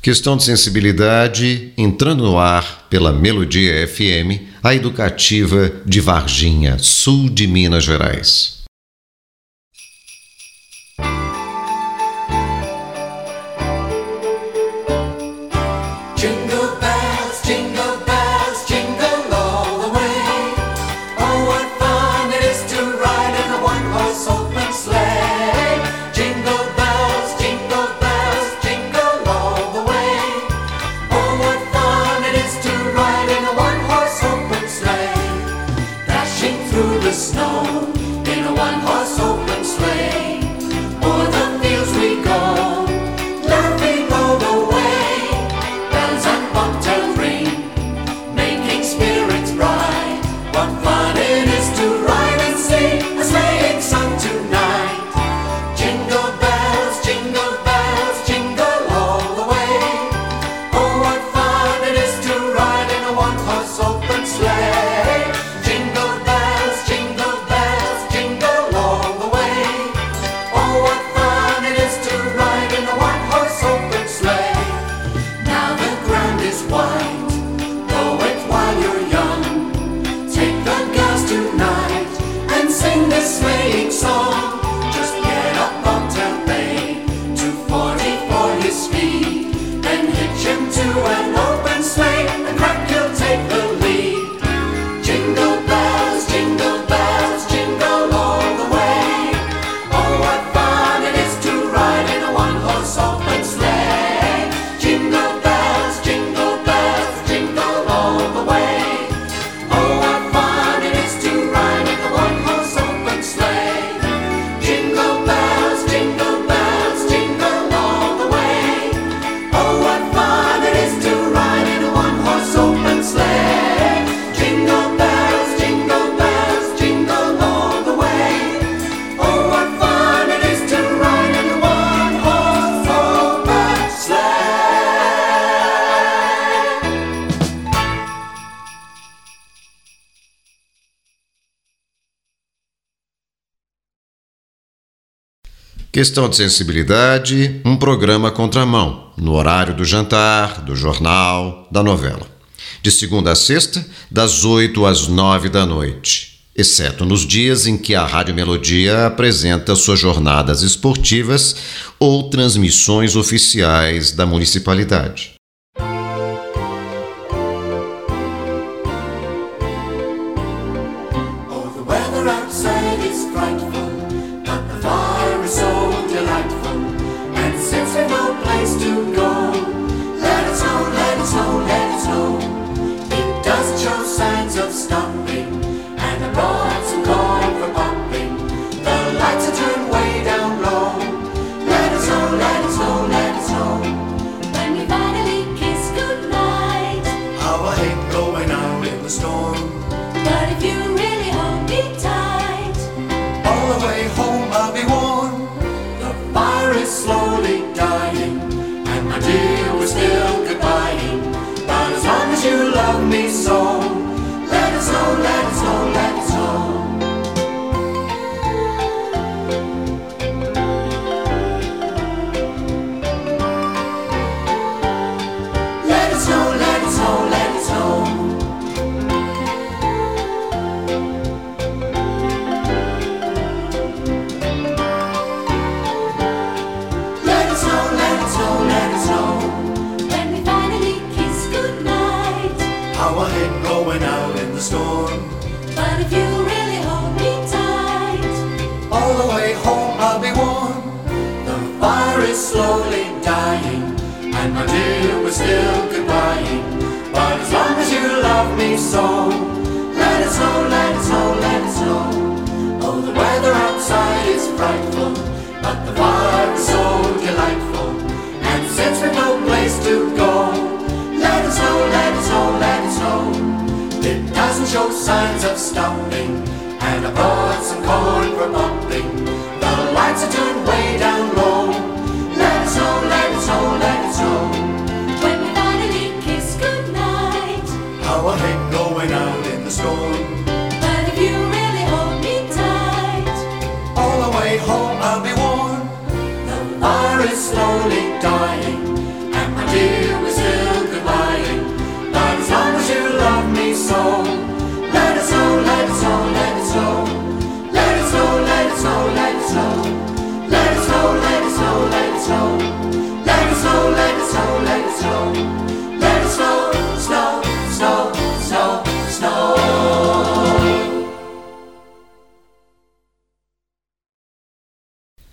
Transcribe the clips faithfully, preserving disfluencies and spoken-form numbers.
Questão de sensibilidade, entrando no ar pela Melodia F M, a educativa de Varginha, sul de Minas Gerais. Questão de sensibilidade, um programa contramão, no horário do jantar, do jornal, da novela. De segunda a sexta, das oito às nove da noite, exceto nos dias em que a Rádio Melodia apresenta suas jornadas esportivas ou transmissões oficiais da municipalidade. Home I'll be warm. The fire is slowly dying, and my dear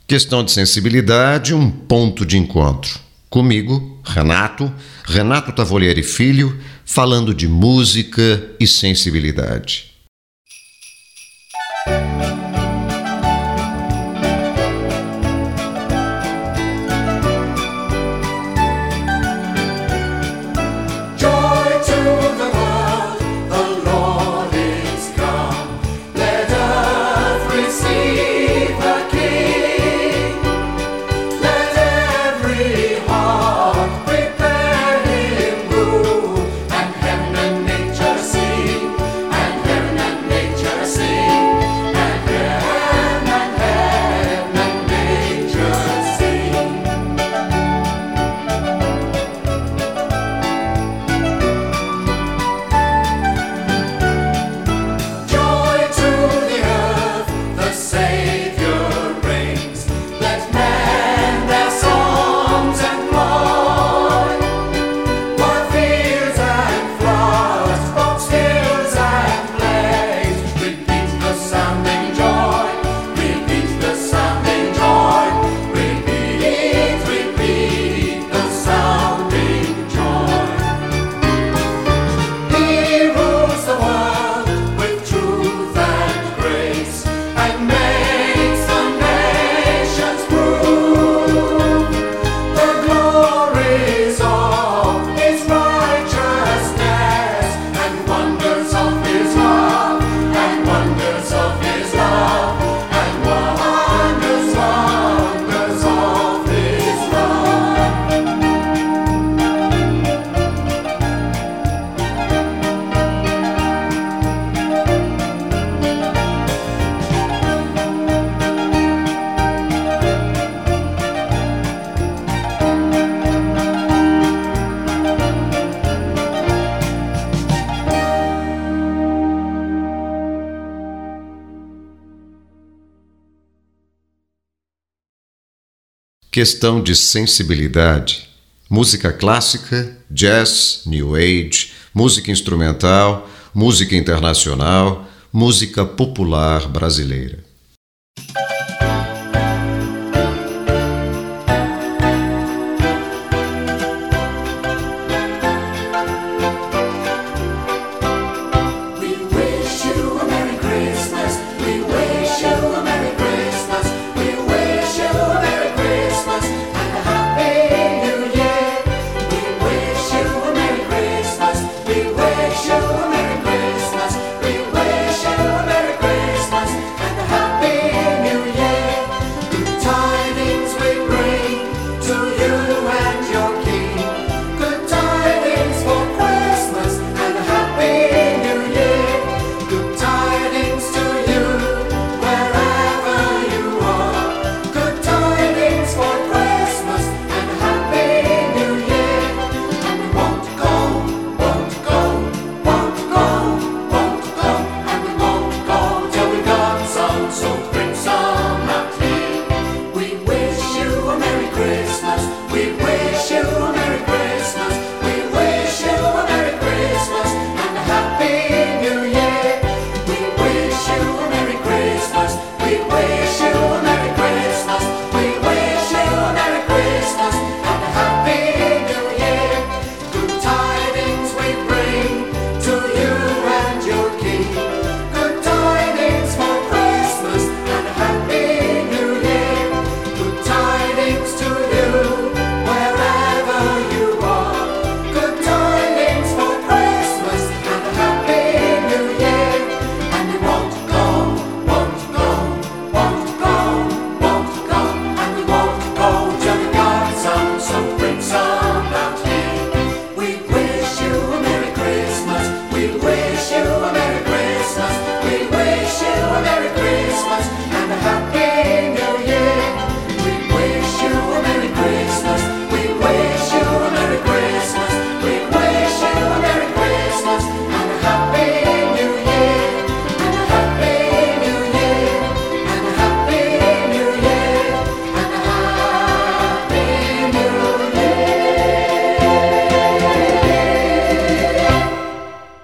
Questão de sensibilidade, um ponto de encontro. Comigo, Renato, Renato Tavolieri Filho, falando de música e sensibilidade. Questão de sensibilidade. Música clássica, jazz, new age, música instrumental, música internacional, música popular brasileira.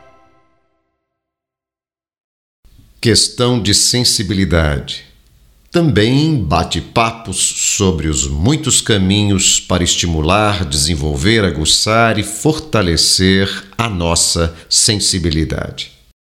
Questão de sensibilidade. Também bate-papos sobre os muitos caminhos para estimular, desenvolver, aguçar e fortalecer a nossa sensibilidade.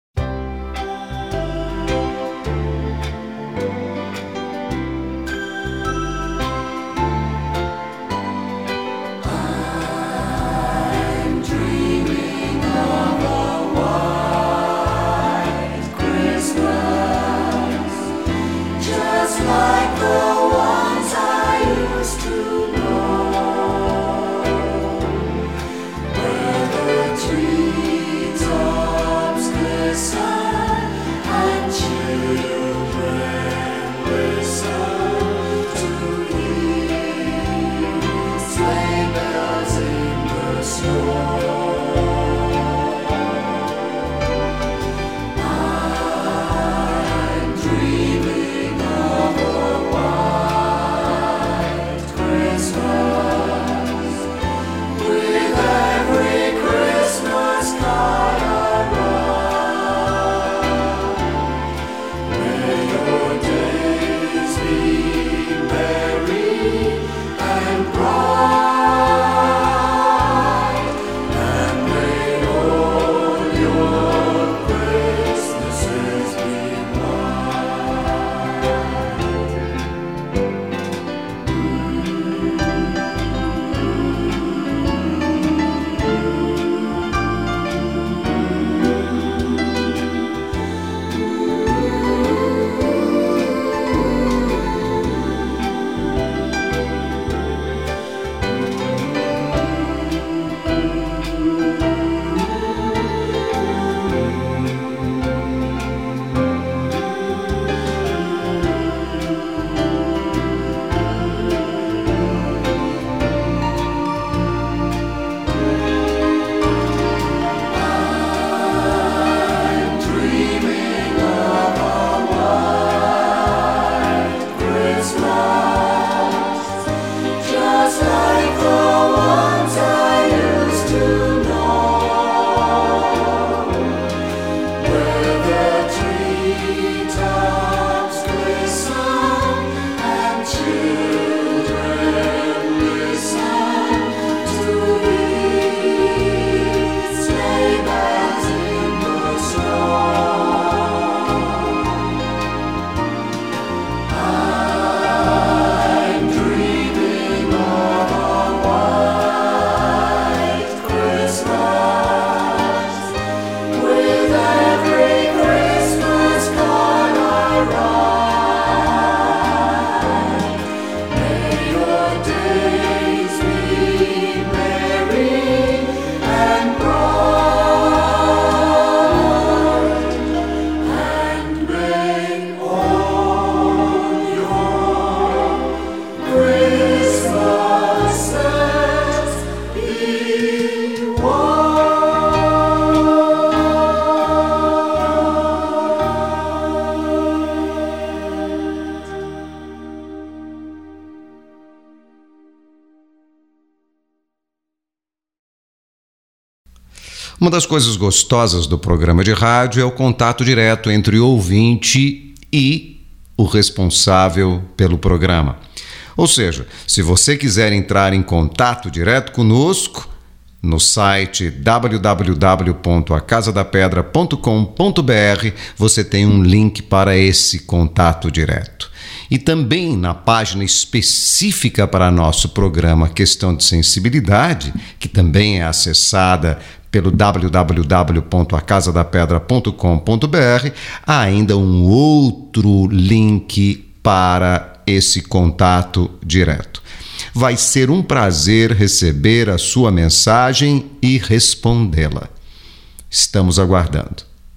Uma das coisas gostosas do programa de rádio é o contato direto entre o ouvinte e o responsável pelo programa. Ou seja, se você quiser entrar em contato direto conosco, no site w w w ponto a casa da pedra ponto com ponto b r você tem um link para esse contato direto. E também na página específica para nosso programa Questão de Sensibilidade, que também é acessada pelo w w w ponto a casa da pedra ponto com ponto b r, há ainda um outro link para esse contato direto. Vai ser um prazer receber a sua mensagem e respondê-la. Estamos aguardando.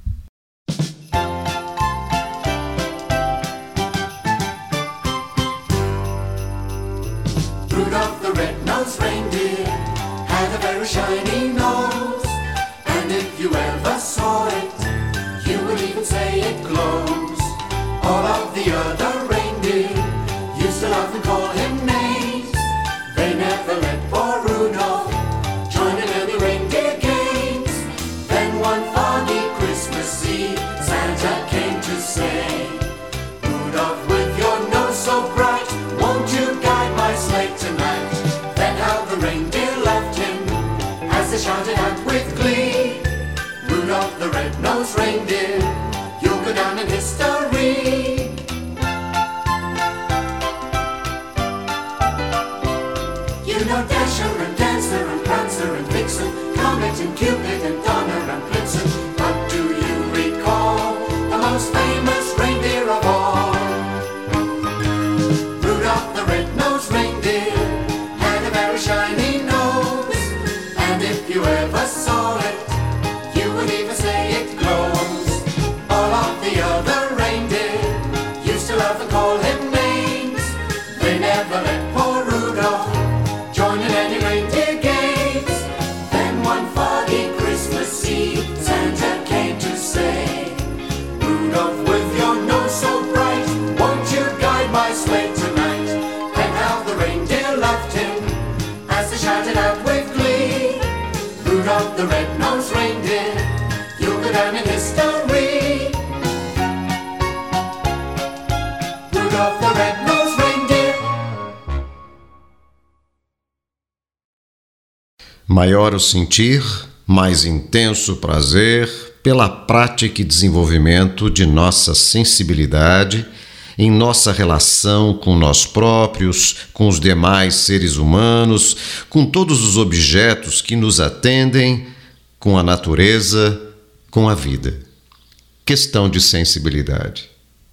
Rudolph the red-nosed reindeer had a very shiny nose, and if you ever saw it, you would even say it glows. All of the other reindeer used to laugh and call him names. They never let poor Rudolph join in any reindeer games. Then one foggy Christmas Eve, Santa came to say, Rudolph, with your nose they shouted out with glee, Rudolph the red-nosed reindeer, you'll go down in history. You know Dasher and Dancer and Prancer and Vixen, Comet and Cupid and Donner and Blitzen, but do you recall the most famous reindeer of all? Rudolph the red-nosed reindeer had a very shiny nose, and if you ever saw it, you would even say it glows. All of the other reindeer used to love and call him names. They never let poor Rudolph join in any reindeer games. Then one foggy Christmas Eve, Santa came to say, Rudolph, with your nose so bright, won't you guide my sleigh tonight? And how the reindeer loved him as they shouted out with glee, Rudolph the red-nosed reindeer, you'll go down in history. Rudolph the red-nosed reindeer. Maior o sentir, mais intenso o prazer pela prática e desenvolvimento de nossa sensibilidade em nossa relação com nós próprios, com os demais seres humanos, com todos os objetos que nos atendem, com a natureza, com a vida. Questão de sensibilidade.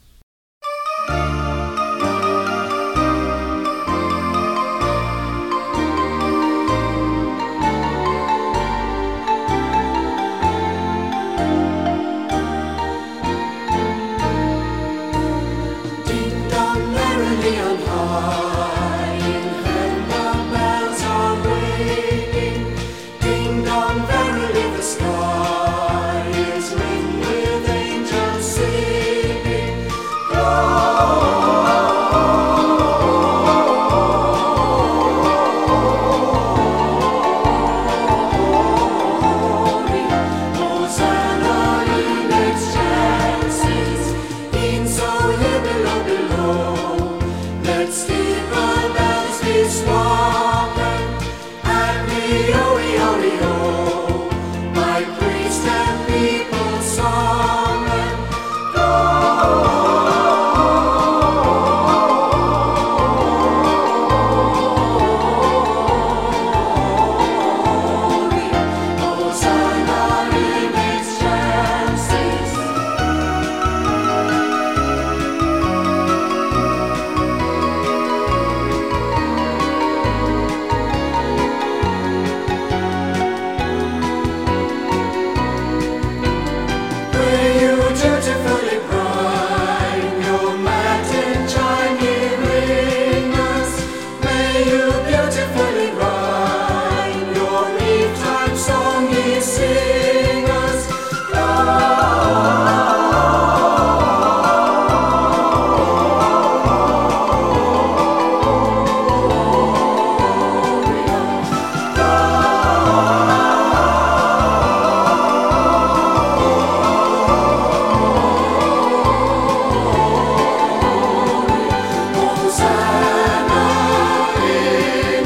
Ding dong merrily on high, in heaven the bells are ringing. Ding dong verily the sky is ringing with angels singing. Glory, Hosanna in excelsis, in so below below. Let steeple bells be swollen, and the o-e-o-e-o, by priest and people sung and glory, Hosanna in excelsis. May you dutifully prime your matin chimey ringers. May you beautifully rhyme your eve-time song, ye singers. Hosanna in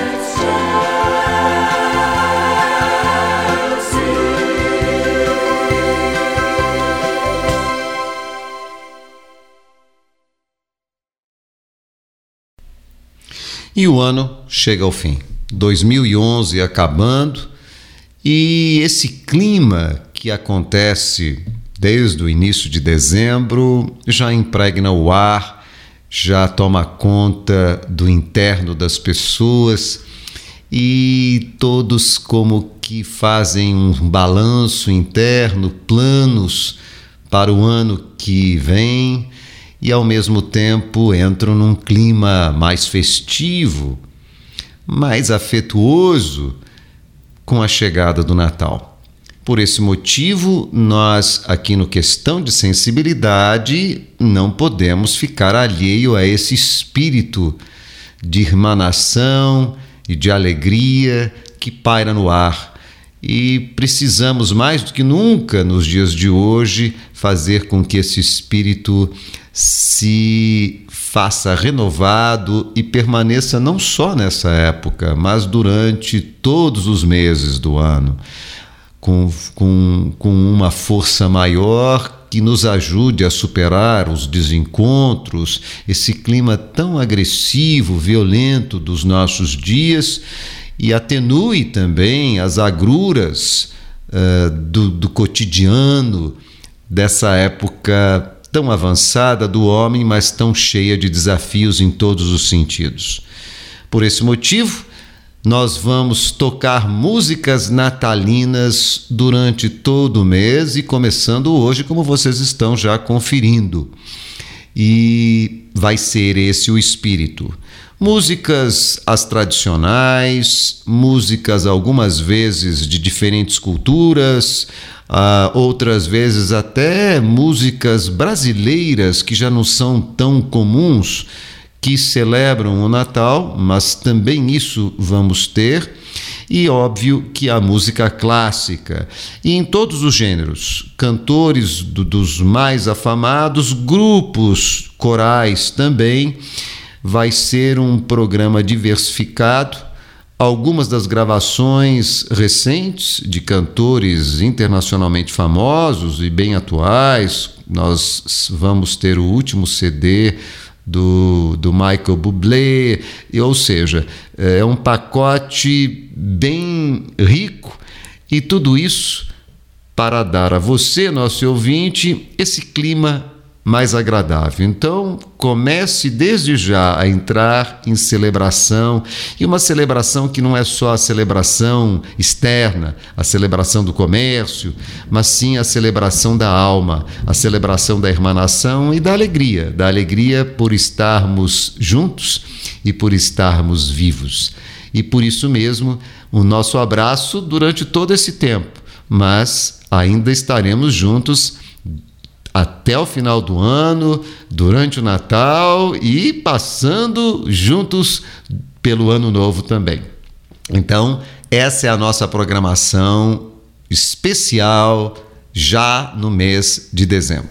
E o ano chega ao fim. dois mil e onze acabando, e esse clima que acontece desde o início de dezembro já impregna o ar, já toma conta do interno das pessoas, e todos como que fazem um balanço interno, planos para o ano que vem, e ao mesmo tempo entram num clima mais festivo, mais afetuoso com a chegada do Natal. Por esse motivo, nós aqui no Questão de Sensibilidade não podemos ficar alheio a esse espírito de irmanação e de alegria que paira no ar. E precisamos mais do que nunca nos dias de hoje fazer com que esse espírito se faça renovado e permaneça não só nessa época, mas durante todos os meses do ano, com, com, com uma força maior que nos ajude a superar os desencontros, esse clima tão agressivo, violento dos nossos dias, e atenue também as agruras uh, do, do cotidiano, dessa época tão avançada do homem, mas tão cheia de desafios em todos os sentidos. Por esse motivo, nós vamos tocar músicas natalinas durante todo o mês e começando hoje, como vocês estão já conferindo. E vai ser esse o espírito. Músicas as tradicionais, músicas algumas vezes de diferentes culturas, uh, outras vezes até músicas brasileiras que já não são tão comuns, que celebram o Natal, mas também isso vamos ter, e óbvio que a música clássica, e em todos os gêneros, cantores do, dos mais afamados, grupos corais também. Vai ser um programa diversificado, algumas das gravações recentes de cantores internacionalmente famosos e bem atuais. Nós vamos ter o último C D Do, do Michael Bublé, ou seja, é um pacote bem rico, e tudo isso para dar a você, nosso ouvinte, esse clima mais agradável. Então, comece desde já a entrar em celebração, e uma celebração que não é só a celebração externa, a celebração do comércio, mas sim a celebração da alma, a celebração da irmanação e da alegria, da alegria por estarmos juntos e por estarmos vivos. E por isso mesmo, o nosso abraço durante todo esse tempo, mas ainda estaremos juntos até o final do ano, durante o Natal e passando juntos pelo Ano Novo também. Então, essa é a nossa programação especial já no mês de dezembro.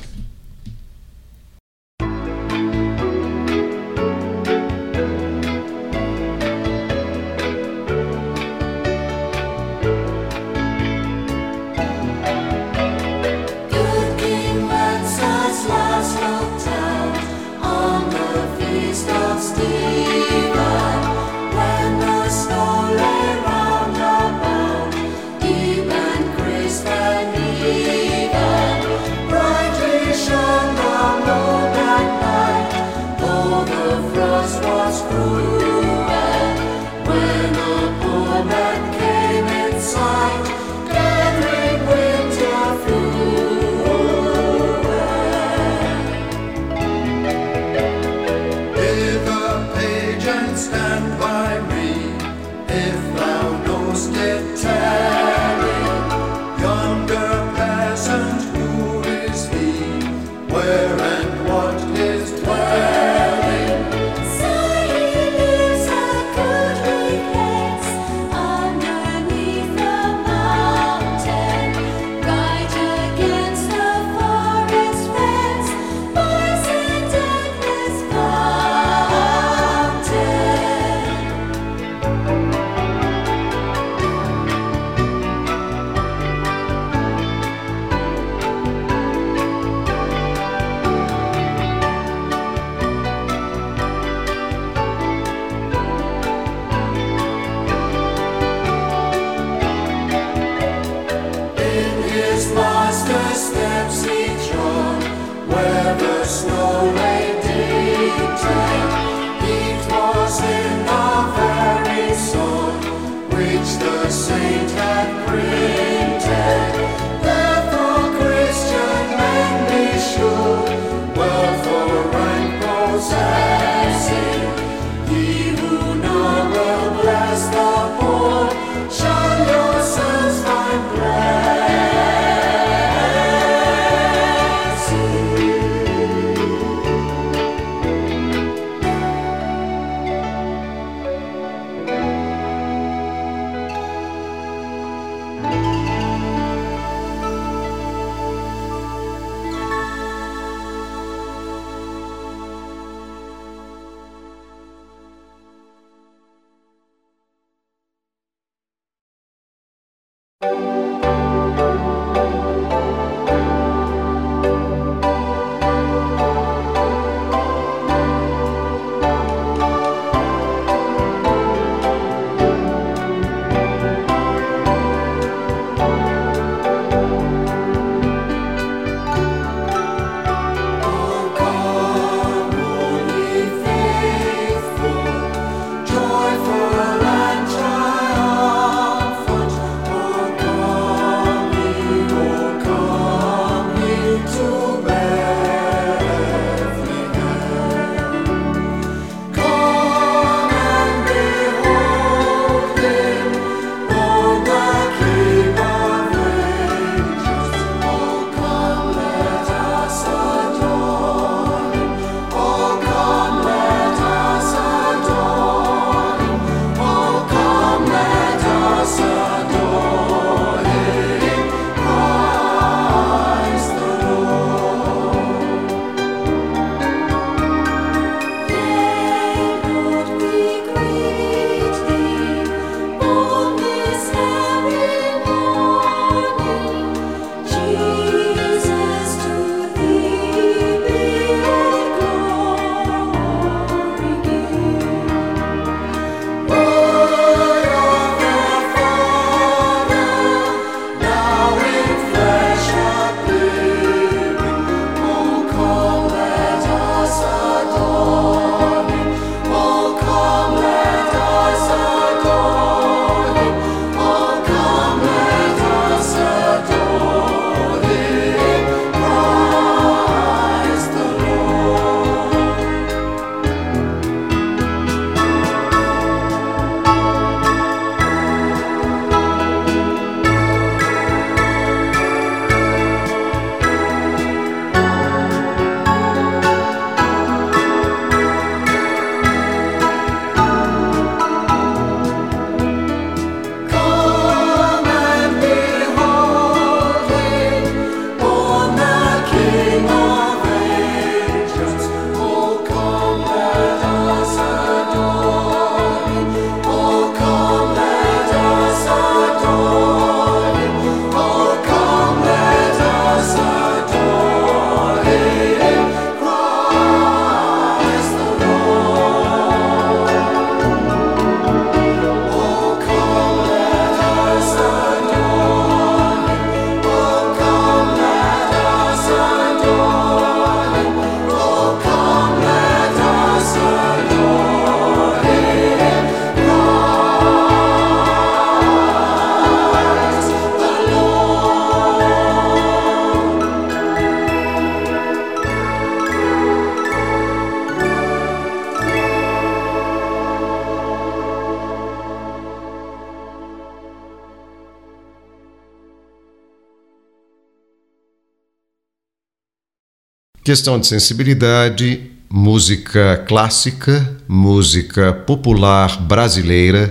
Questão de sensibilidade, música clássica, música popular brasileira,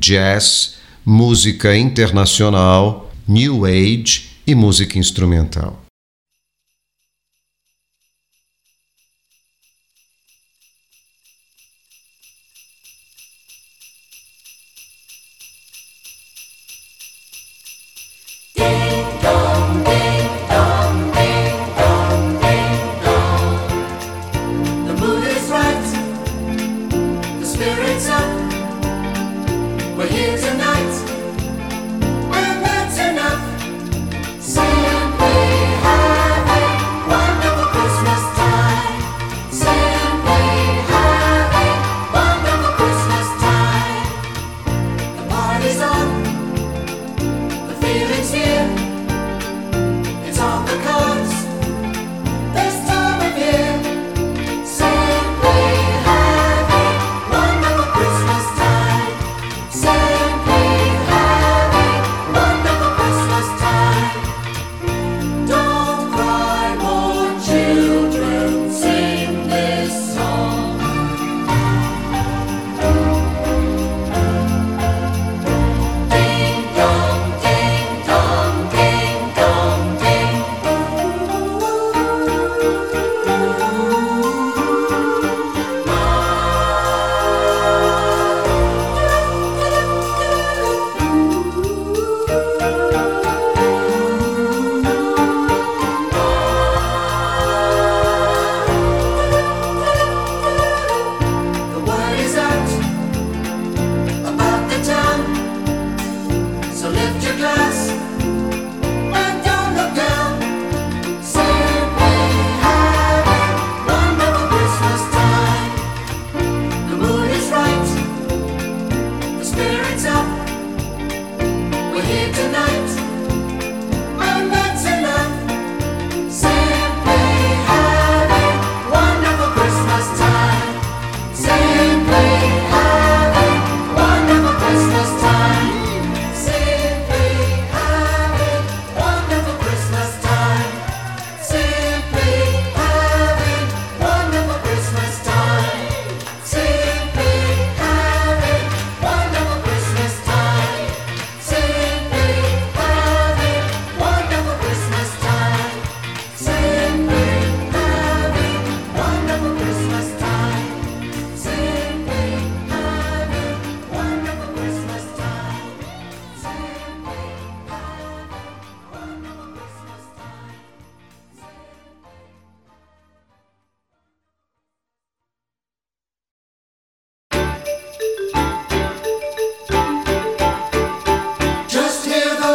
jazz, música internacional, new age e música instrumental. Simply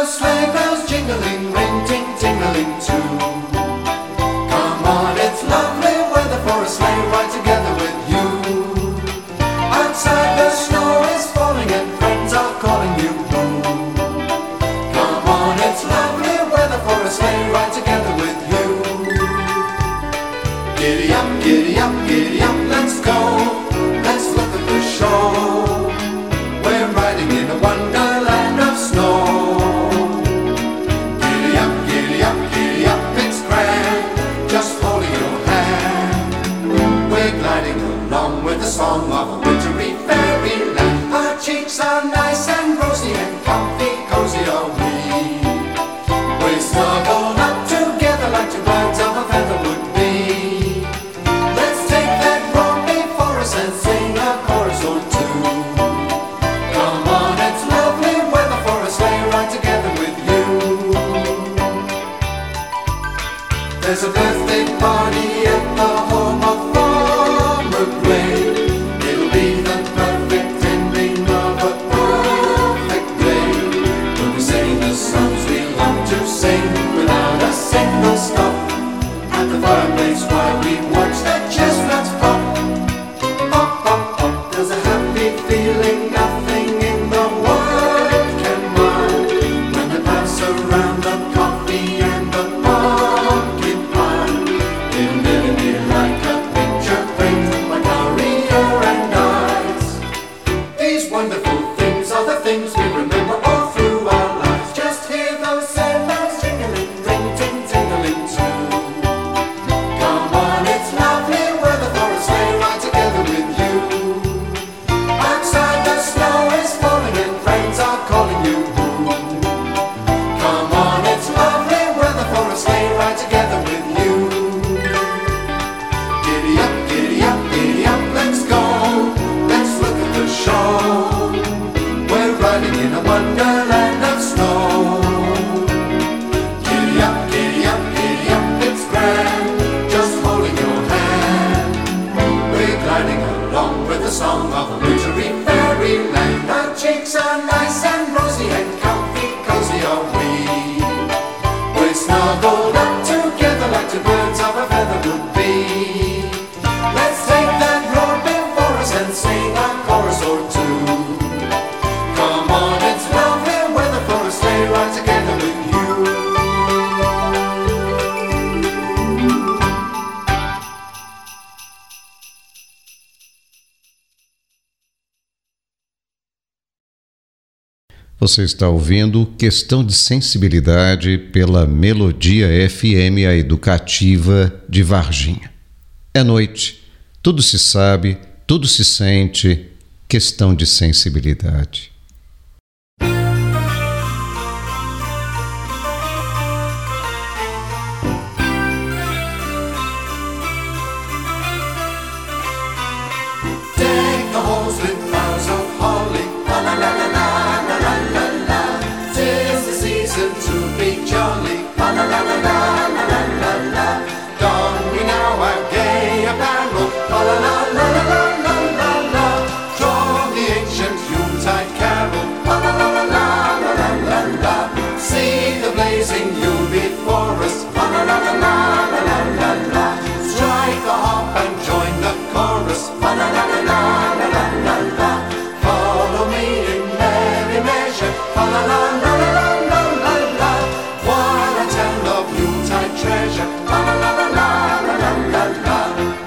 bells, sleigh bells, jingling, ring, ting, tingling too. Come on, it's lovely weather for a sleigh ride together with you. Outside the snow is falling and friends are calling you home. Come on, it's lovely weather for a sleigh ride together with you. Giddy up, giddy up, giddy up, let's go. Let's look at the show. We're riding in a wonderland of snow. Giddy up, giddy up, giddy up, it's grand, just holding your hand. We're gliding along with the song of a wintry fairyland. Our cheeks are nice and rosy and comfy, cozy are we. We're snuggled up together like two birds of a feather would be. Let's take that road before us and sing a chorus or two. Come on, it's lovely weather for a sleigh ride together with you. There's a birthday party at the home of Farmer Gray. It'll be the perfect ending of a perfect day. We'll be singing the songs we love to sing without a single stop at the fireplace while we watch the chestnuts pop. Pop, pop, pop. There's a happy feeling nothing in the world can mar when they pass around the coffee and the pumpkin pie. It'll never be like a picture framed by Maria and eyes. These wonderful things are the things we remember all through our lives. Just hear those sleigh bells jingling, ring, ting, tingling too. Come on, it's lovely weather for a sleigh ride together with you. Outside the snow is falling and friends are calling you home. Come on, it's lovely weather for a sleigh ride together with you. Giddy up, giddy up, giddy up, let's go. Let's look at the show. We're riding in a wonderland of snow. Giddy up, giddy up, giddy up, it's grand, just holding your hand. We're gliding along with the song of a wintry fairyland. Our cheeks are nice and rosy and comfy, cozy are we. We're snuggled up together like two birds of a feather would be. Let's take that road before us and sing a chorus or two. Come on, it's lovely weather for a sleigh ride together with you. Você está ouvindo Questão de Sensibilidade pela Melodia F M, a educativa de Varginha. É noite, tudo se sabe, tudo se sente, questão de sensibilidade. Deck the halls with boughs of holly, la la la la la la la la la. 'Tis the season to be jolly, la la la la la la la la la. Don we now our gay apparel, la la la la la la la la la. Draw the ancient Yuletide carol, la la la la la la la la la. See the blazing Yule before us, la la la la la la la la la. Strike the harp and join the chorus, la la la la la la la la la. Follow me in merry measure, la la la la la la la la la. While I tell of Yuletide treasure, la la la la la la la la la.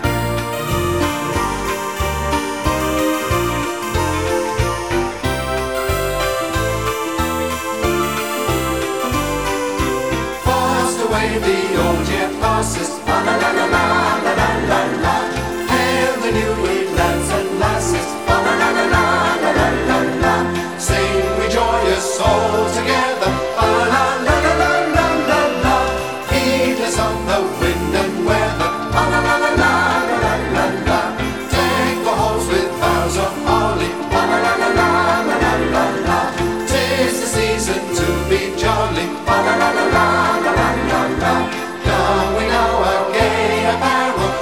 Fast away the old year passes, la la la la la la la la la. Hail the new year lads and lasses, la la la la la la la la la. Sing we joyous all together, la la la la la la la la. Heedless of the wind and weather, la la la la la la la la. Deck the halls with boughs of holly, la la la la la la la la. 'Tis the season to be jolly, la la la la la la la la la. Don we now our gay apparel,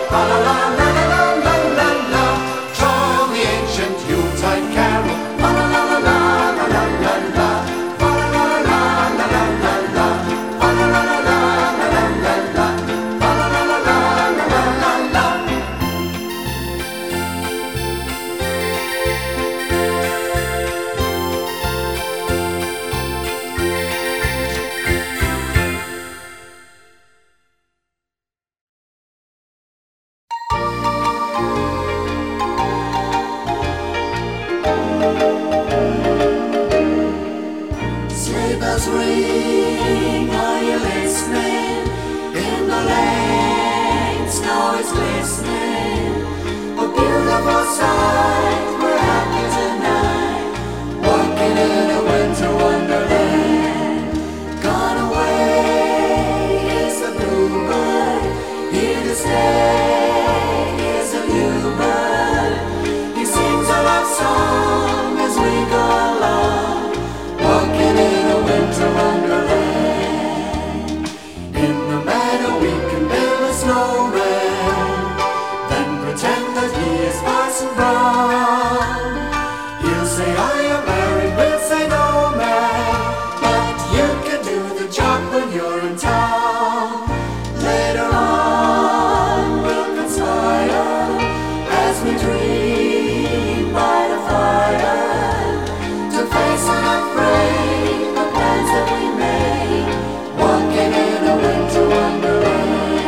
bells ring, are you listening? In the lane, snow is glistening. A beautiful sight, we're happy tonight, walking in a winter wonderland. Gone away is the bluebird, here to stay is a new bird. He sings a love song as we go along, walking in a winter wonderland. In the meadow we can build a snowman, then pretend that he is Parson Brown. He'll say I am married, we'll say no man, but you can do the job when you're in town. Later on we'll conspire as we dream by the fire, to face unafraid the plans that we made, walking in a winter wonderland.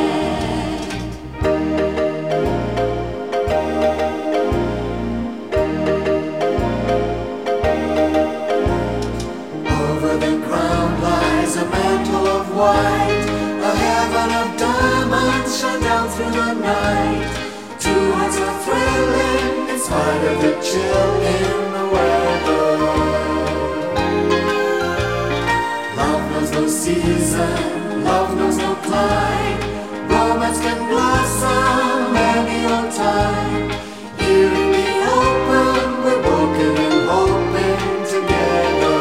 Over the ground lies a mantle of white, a heaven of diamonds shone down through the night. Two hearts are thrilling in spite of the chill in the weather. Love knows no season, love knows no clime, romance can blossom any old time. Here in the open, we're walking and hoping together.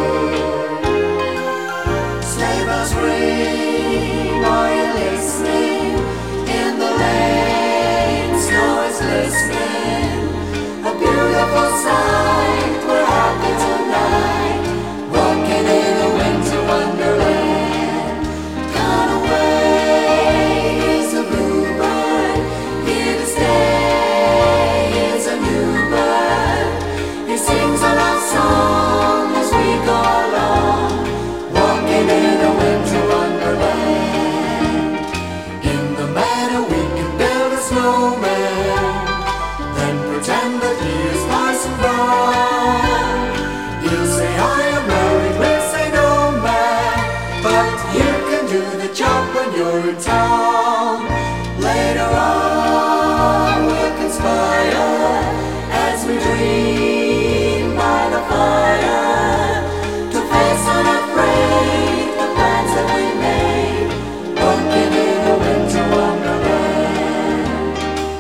Sleigh bells ring, are you listening? In the lane, snow is glistening. A beautiful sight, we're happy tonight, walking in a winter wonderland. Gone away is a bluebird, here to stay is a new bird. He sings a love song as we go along, walking in a winter wonderland. In the meadow we can build a snowman, then pretend that he is Parson Brown. He'll say I am married, we'll say no man, but you can do the job when you're in town. Later on we'll conspire as we dream by the fire, to face unafraid the plans that we made, walking in a winter wonderland.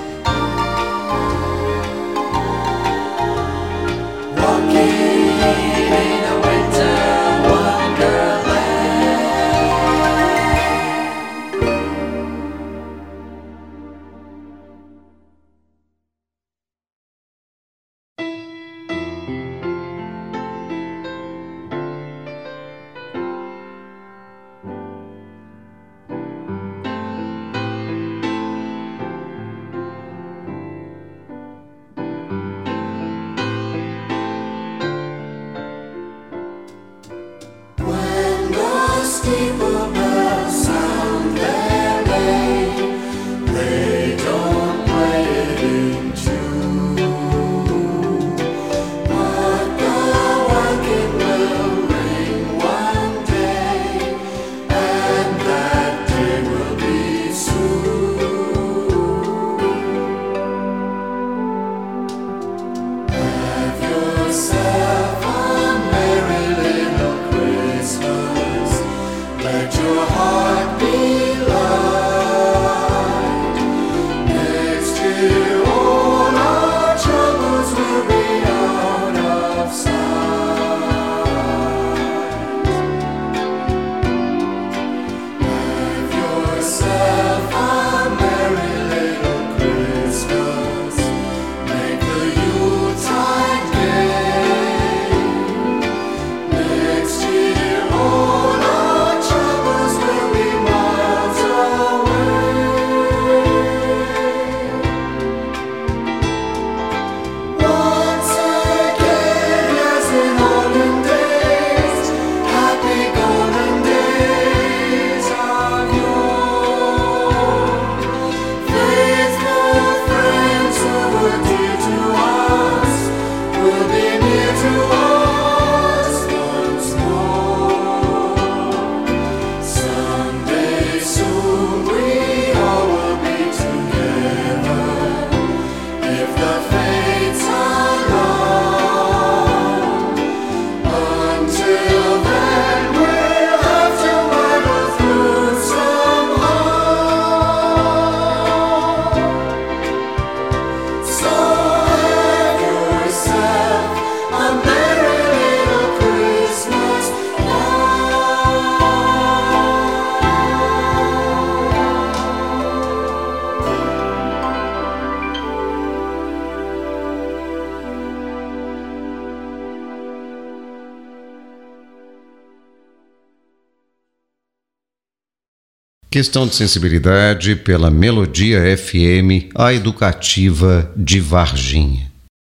Walking in a winter wonderland. When the steeple bells sound their name, they don't play it in tune, but the working will ring one day, and that day will be soon. Have yourself a merry little Christmas, let your heart be light. Next year all our troubles will be out of sight. Have yourself a merry little Christmas, make the Yuletide gay. Next year all our troubles will be miles Questão de sensibilidade pela Melodia F M, a educativa de Varginha.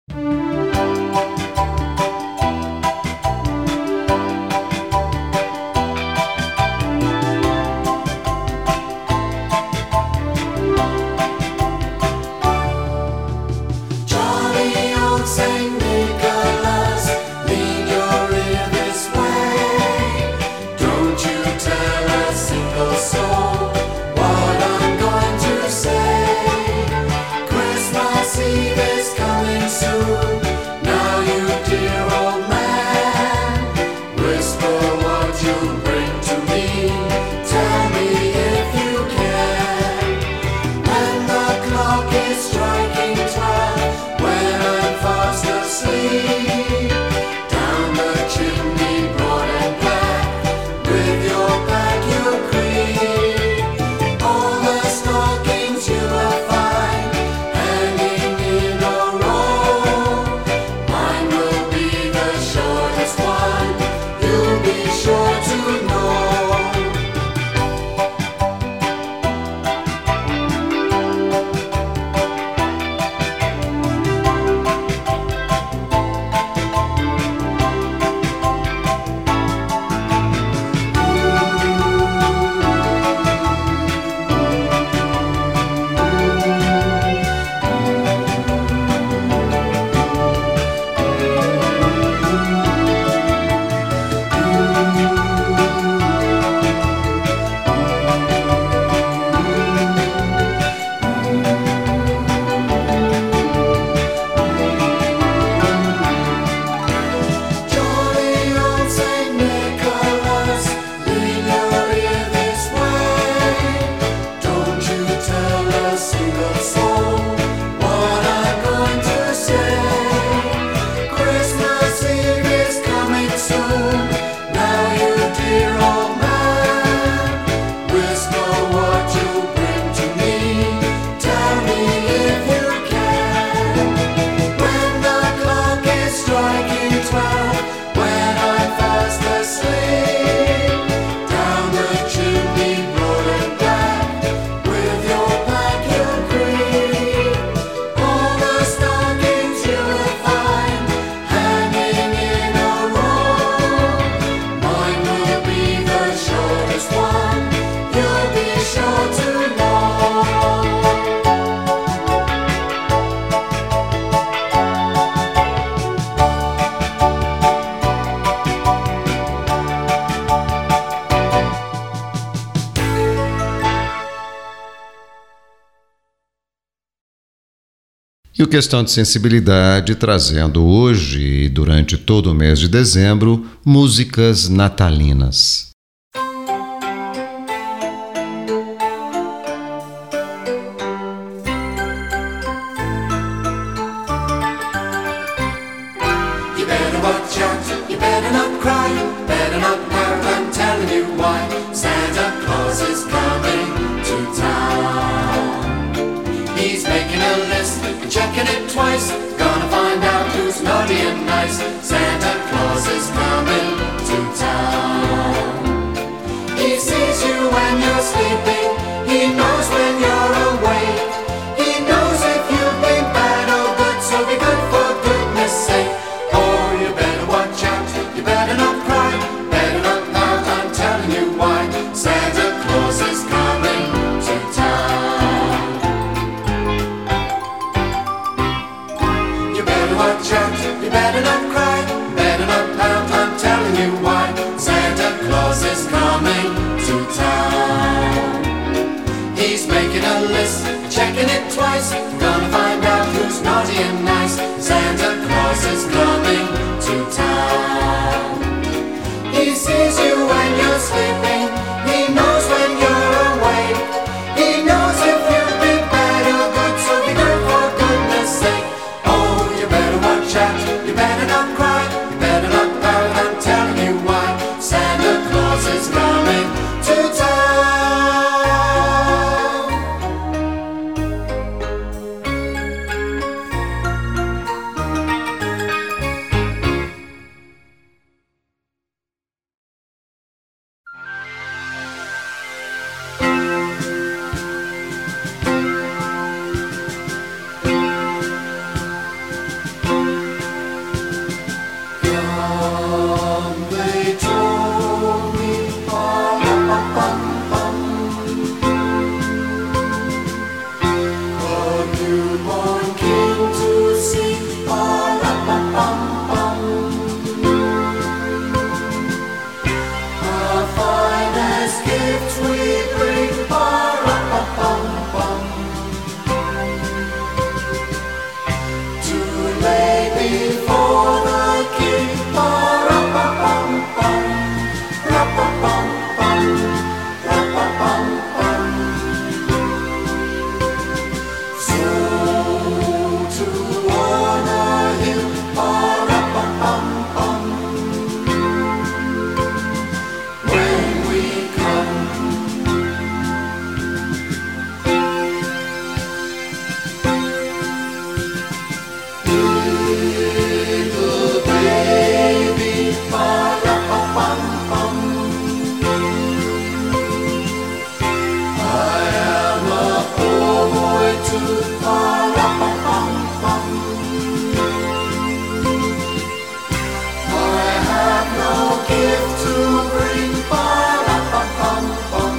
E o Questão de Sensibilidade trazendo hoje e durante todo o mês de dezembro músicas natalinas. You better watch out, you better not cry, better not pout, I'm telling you why. Santa Claus is coming to town. He's making a list, checking it twice, gonna find out who's naughty and nice. Santa Claus is coming to town. He sees you when you're sleeping, he knows when you're awake. He knows if you've been bad or good, so be good for goodness sake. Oh, you better watch out, you better not cry, better not pout, I'm telling you why. Santa Claus is coming to town. You better watch out, you better not cry, better not pout, I'm telling you why. Santa Claus is coming to town. He's making a list, checking it twice, gonna find out who's naughty and nice. Santa Claus is coming to town. He sees you when you're sleeping, he knows when you're awake. He knows if you've been bad or good, so be good for goodness sake. Oh, you better watch out, you better not cry, you better not pout, I'm telling you why. Santa Claus is coming to town. lights we bring, pa-ra-pa-pum-pum, to lay before the king, pa-ra-pa-pum-pum, ra-pa-pum-pum, ra-pa-pum-pum. So to honor him, pa-ra-pa-pum-pum, when we come. Little baby, pa-ra-pa-pum-pum, I am a poor boy too, pa-ra-pa-pum-pum. I have no gift to bring, pa-ra-pa-pum-pum,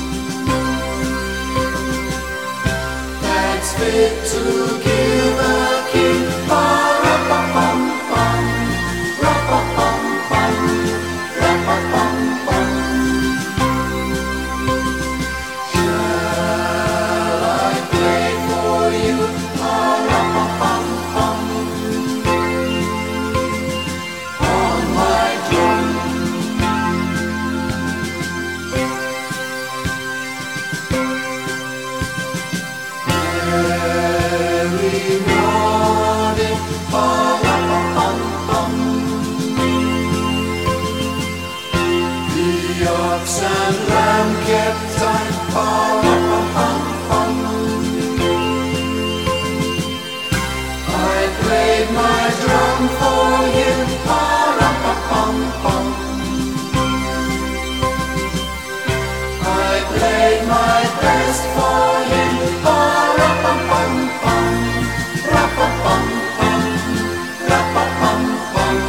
that's fit to give a king, pa-ra-pa-pum-pum, ra-pa-pum-pum, ra-pa-pum-pum. Shall I play for you, pa-ra-pa-pum-pum, on my drum? Every morning, pa-ra-pa-pum-pum, the ox and lamb kept time, pa-ra-pa-pum-pum. I played my drum for him, pa-ra-pa-pum-pum. I played my best for him, pa-ra-pa-pum-pum, ra-pa-pum-pum, ra-pa-pum-pum.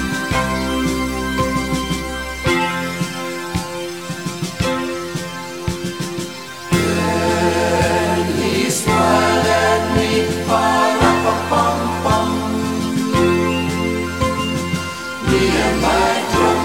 Then he smiled at me, pa-ra-pa-pum-pum, me and my drum.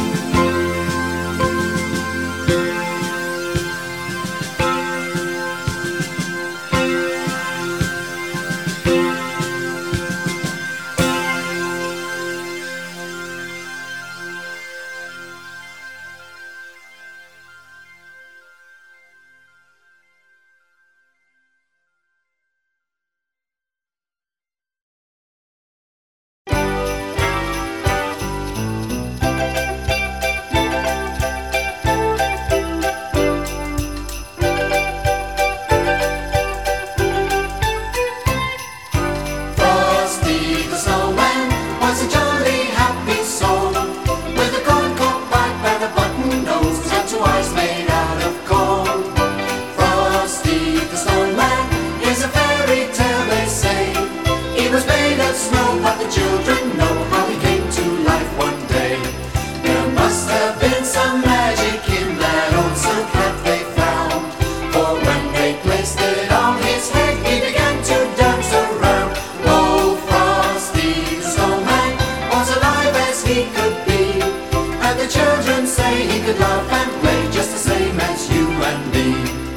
Frosty the snowman was a jolly happy soul, with a corncob pipe and a button nose, and two eyes made out of coal. Frosty the snowman is a fairy tale, they say. He was made of snow, but the children know how he came to life one day. There must have been some magic in that old silk hat they found, for when they placed it on his head, he began to dance around. Oh, Frosty the snowman was alive as he could be, and the children say he could laugh and play just the same as you and me.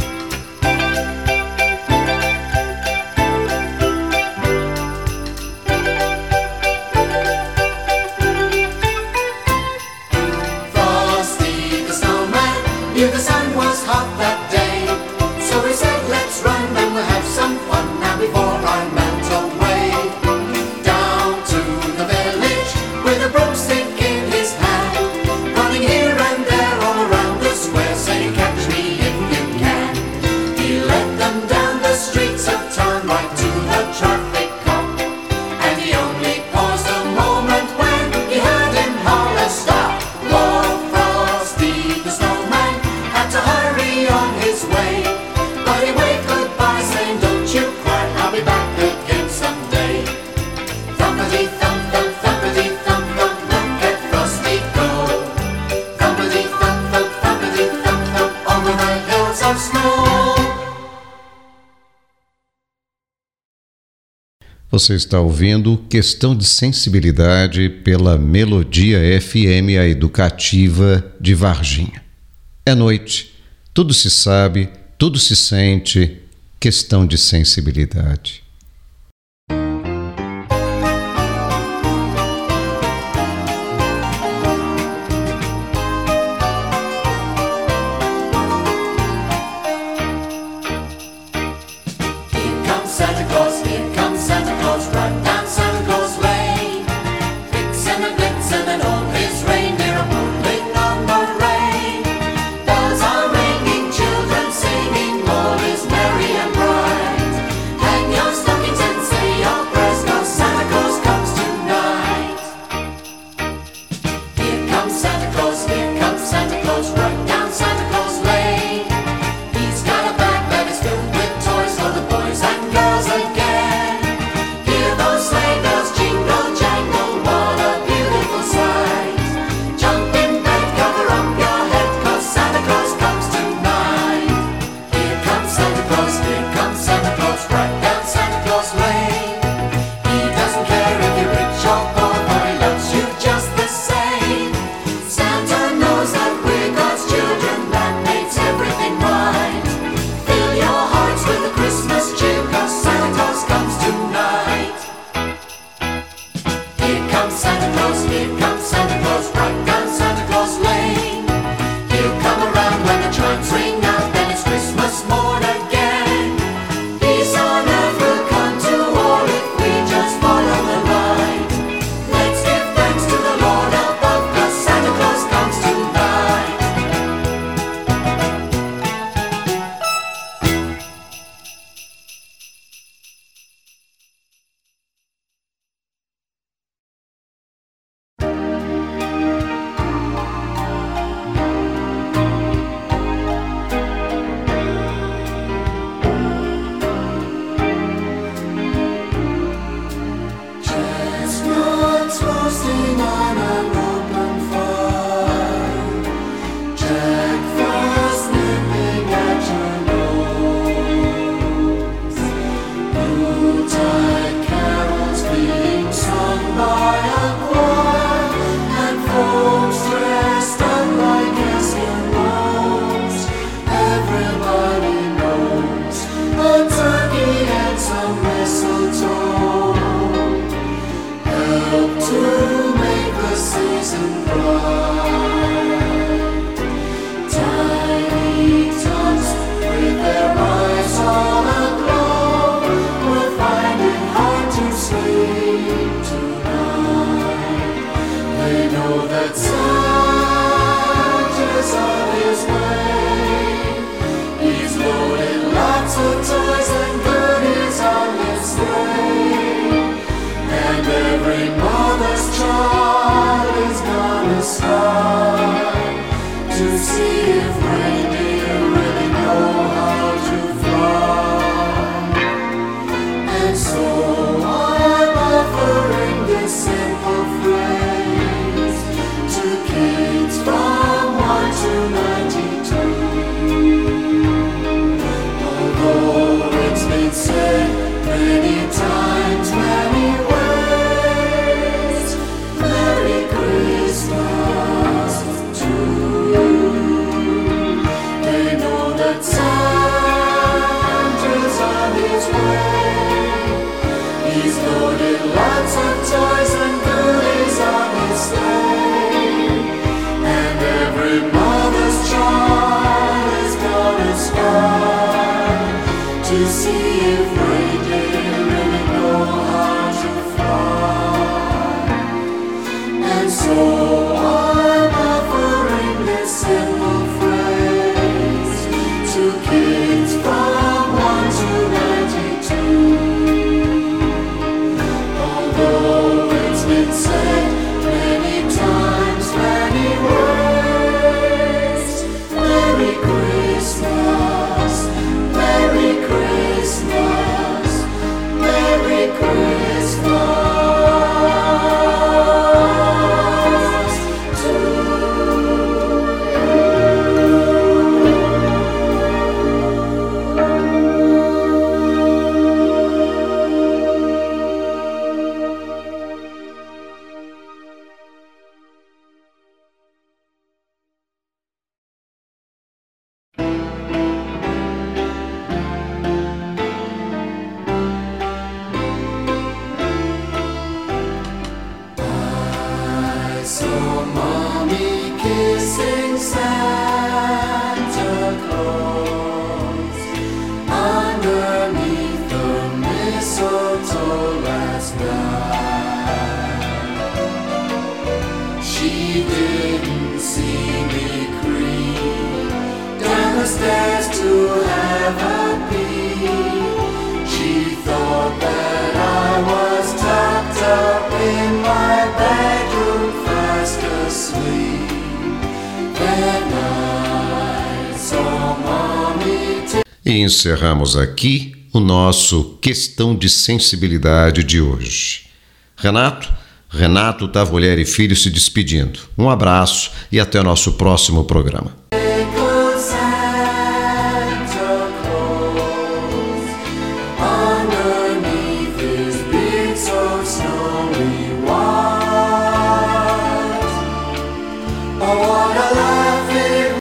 Frosty the snowman knew the sun was hot that day, so he said, let's run and we'll have some fun now before I melt away. Down to the village with a broomstick in his hand, running here and there all around the square, saying, catch me if you can. He led them down the streets of town right to the traffic cop, and he only paused a moment when he heard him holler, stop. Oh, Frosty the snowman had to hurry on his way, but he waved goodbye saying, don't you cry, I'll be back again someday. Thumpity-thump, thump, thumpity-thump, thump, look at Frosty go. Thumpity-thump, thump, thumpity-thump, thump, over the hills of snow. Você está ouvindo Questão de Sensibilidade pela Melodia F M, a educativa de Varginha. É noite, Tudo se sabe, tudo se sente, questão de sensibilidade. Merry Christmas to you. E encerramos aqui o nosso Questão de Sensibilidade de hoje. Renato, Renato Tavolieri Filho se despedindo. Um abraço e até o nosso próximo programa.